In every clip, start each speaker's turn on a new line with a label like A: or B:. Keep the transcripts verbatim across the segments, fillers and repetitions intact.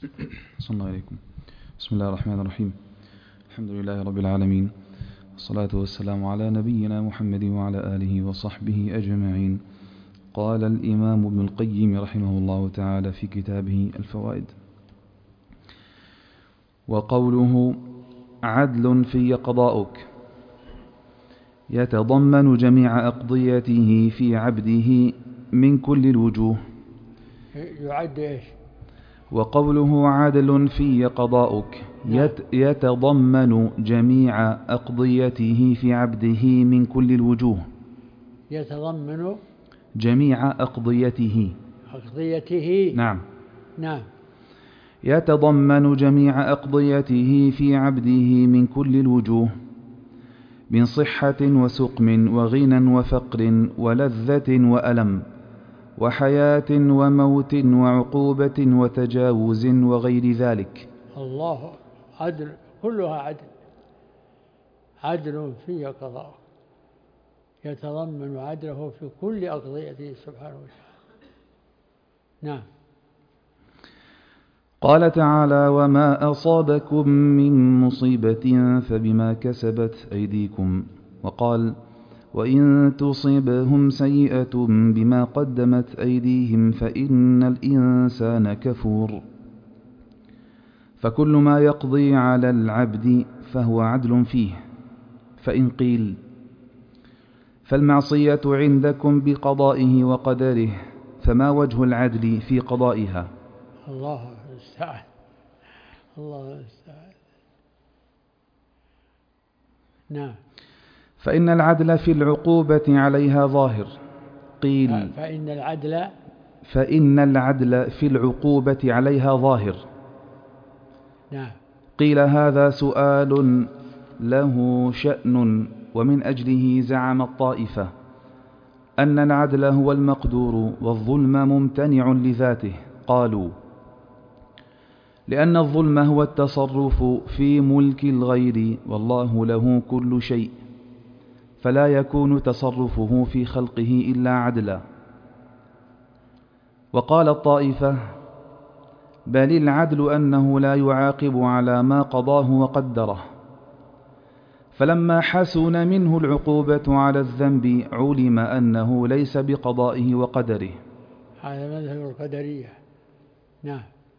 A: صلى الله عليكم. بسم الله الرحمن الرحيم. الحمد لله رب العالمين، والصلاة والسلام على نبينا محمد وعلى آله وصحبه أجمعين. قال الإمام ابن القيم رحمه الله تعالى في كتابه الفوائد: وقوله عدل في قضاؤك يتضمن جميع أقضيته في عبده من كل الوجوه.
B: يعد إيش؟
A: وقوله عدل في قضاؤك يتضمن جميع أقضيته في عبده من كل الوجوه.
B: يتضمن
A: جميع أقضيته.
B: أقضيته.
A: نعم.
B: نعم.
A: يتضمن جميع أقضيته في عبده من كل الوجوه، من صحة وسقم وغنى وفقر ولذة وألم وحياة وموت وعقوبة وتجاوز وغير ذلك.
B: الله عدل، كلها عدل. عدل في قضاء يتضمن عدله في كل أقضيته سبحانه وتعالى. نعم.
A: قال تعالى: وما أصابكم من مصيبة فبما كسبت أيديكم. وقال: وإن تصبهم سيئة بما قدمت أيديهم فإن الإنسان كفور. فكل ما يقضي على العبد فهو عدل فيه. فإن قيل: فالمعصية عندكم بقضائه وقدره، فما وجه العدل في قضائها؟
B: الله المستعان. الله المستعان. نعم.
A: فإن العدل في العقوبة عليها ظاهر. قيل:
B: فإن العدل
A: فإن العدل في العقوبة عليها ظاهر.
B: نعم.
A: قيل: هذا سؤال له شأن، ومن أجله زعم الطائفة أن العدل هو المقدور والظلم ممتنع لذاته. قالوا: لأن الظلم هو التصرف في ملك الغير، والله له كل شيء، فلا يكون تصرفه في خلقه إلا عدلا. وقال الطائفة: بل العدل أنه لا يعاقب على ما قضاه وقدره، فلما حسن منه العقوبة على الذنب علم أنه ليس بقضائه وقدره.
B: هذا مذهب القدرية. نعم.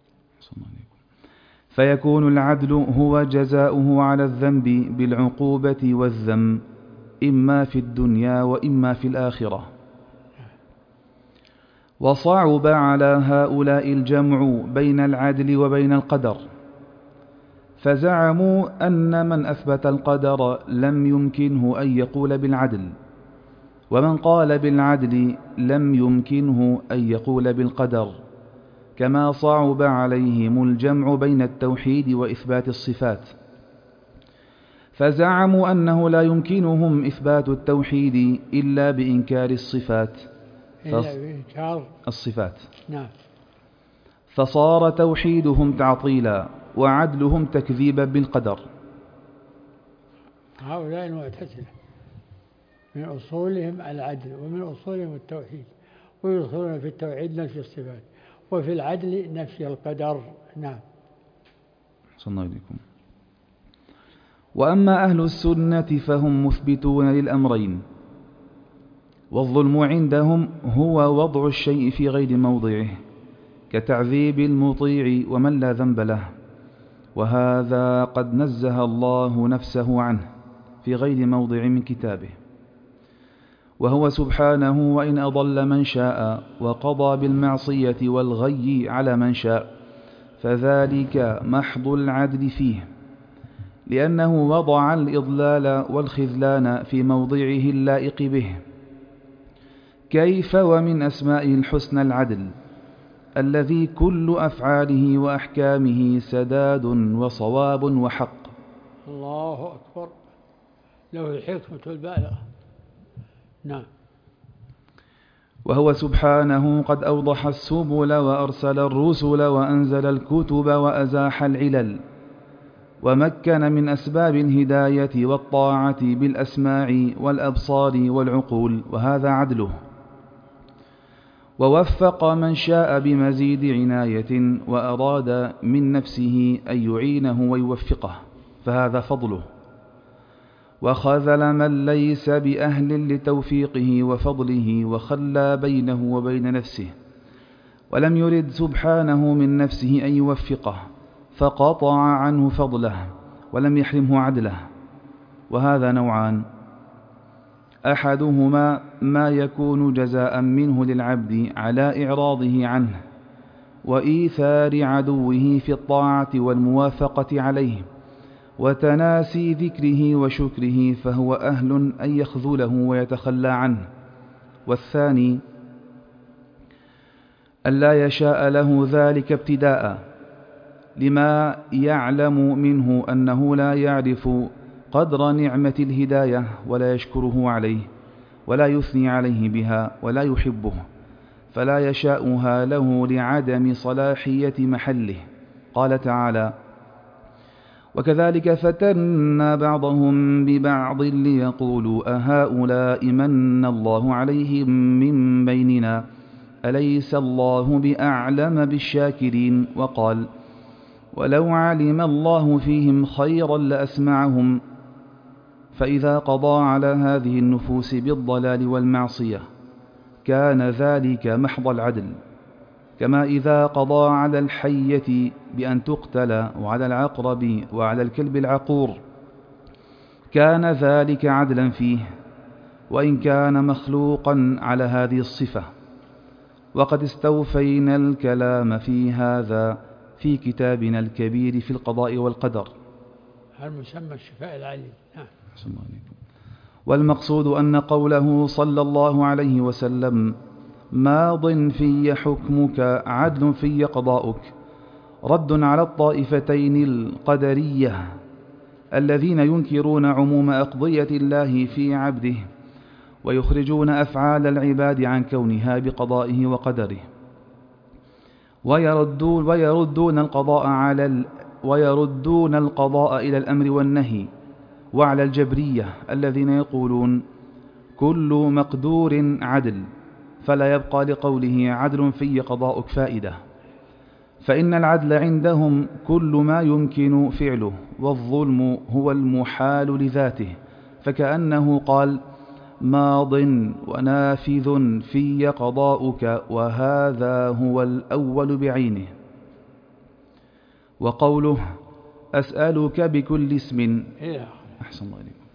A: فيكون العدل هو جزاؤه على الذنب بالعقوبة والذم، إما في الدنيا وإما في الآخرة. وصعب على هؤلاء الجمع بين العدل وبين القدر، فزعموا أن من أثبت القدر لم يمكنه أن يقول بالعدل، ومن قال بالعدل لم يمكنه أن يقول بالقدر، كما صعب عليهم الجمع بين التوحيد وإثبات الصفات. فزعموا أنه لا يمكنهم إثبات التوحيد إلا بإنكار الصفات.
B: إلا بإنكار
A: الصفات.
B: نعم.
A: فصار توحيدهم تعطيلا وعدلهم تكذيبا بالقدر.
B: هؤلاء المعتزلة من أصولهم العدل ومن أصولهم التوحيد، ويدخلون في التوحيد نفي الصفات وفي العدل نفي القدر. نعم.
A: صلى الله عليكم. وأما أهل السنة فهم مثبتون للأمرين، والظلم عندهم هو وضع الشيء في غير موضعه، كتعذيب المطيع ومن لا ذنب له، وهذا قد نزه الله نفسه عنه في غير موضع من كتابه، وهو سبحانه وإن أضل من شاء وقضى بالمعصية والغي على من شاء، فذلك محض العدل فيه، لأنه وضع الإضلال والخذلان في موضعه اللائق به. كيف ومن أسمائه الحسنى العدل، الذي كل أفعاله وأحكامه سداد وصواب وحق.
B: الله أكبر، له الحكمة البالغة. نعم.
A: وهو سبحانه قد أوضح السبل وأرسل الرسل وأنزل الكتب وأزاح العلل، ومكن من أسباب الهداية والطاعة بالأسماع والأبصار والعقول، وهذا عدله. ووفق من شاء بمزيد عناية وأراد من نفسه أن يعينه ويوفقه، فهذا فضله. وخذل من ليس بأهل لتوفيقه وفضله، وخلى بينه وبين نفسه، ولم يرد سبحانه من نفسه أن يوفقه، فقطع عنه فضله ولم يحرمه عدله. وهذا نوعان: أحدهما ما يكون جزاء منه للعبد على إعراضه عنه وإيثار عدوه في الطاعة والموافقة عليه وتناسي ذكره وشكره، فهو أهل أن يخذله ويتخلى عنه. والثاني ألا يشاء له ذلك ابتداء، لما يعلم منه أنه لا يعرف قدر نعمة الهداية ولا يشكره عليه ولا يثني عليه بها ولا يحبه، فلا يشاءها له لعدم صلاحية محله. قال تعالى: وكذلك فتنا بعضهم ببعض ليقولوا أهؤلاء من الله عليهم من بيننا أليس الله بأعلم بالشاكرين. وقال: ولو علم الله فيهم خيرا لأسمعهم. فإذا قضى على هذه النفوس بالضلال والمعصية كان ذلك محض العدل، كما إذا قضى على الحية بأن تقتل وعلى العقرب وعلى الكلب العقور كان ذلك عدلا فيه، وإن كان مخلوقا على هذه الصفة. وقد استوفينا الكلام في هذا في كتابنا الكبير في القضاء والقدر،
B: المسمى الشفاء العليم.
A: والمقصود أن قوله صلى الله عليه وسلم: ماض في حكمك عدل في قضاؤك، رد على الطائفتين القدرية الذين ينكرون عموم أقضية الله في عبده ويخرجون أفعال العباد عن كونها بقضائه وقدره، ويردون, ويردون القضاء على ال ويردون القضاء إلى الأمر والنهي، وعلى الجبرية الذين يقولون كل مقدور عدل، فلا يبقى لقوله عدل في قضاؤك فائدة، فإن العدل عندهم كل ما يمكن فعله، والظلم هو المحال لذاته، فكأنه قال: ماض ونافذ في قضاؤك، وهذا هو الأول بعينه. وقوله: أسألك بكل اسم، أحسن الله عليكم،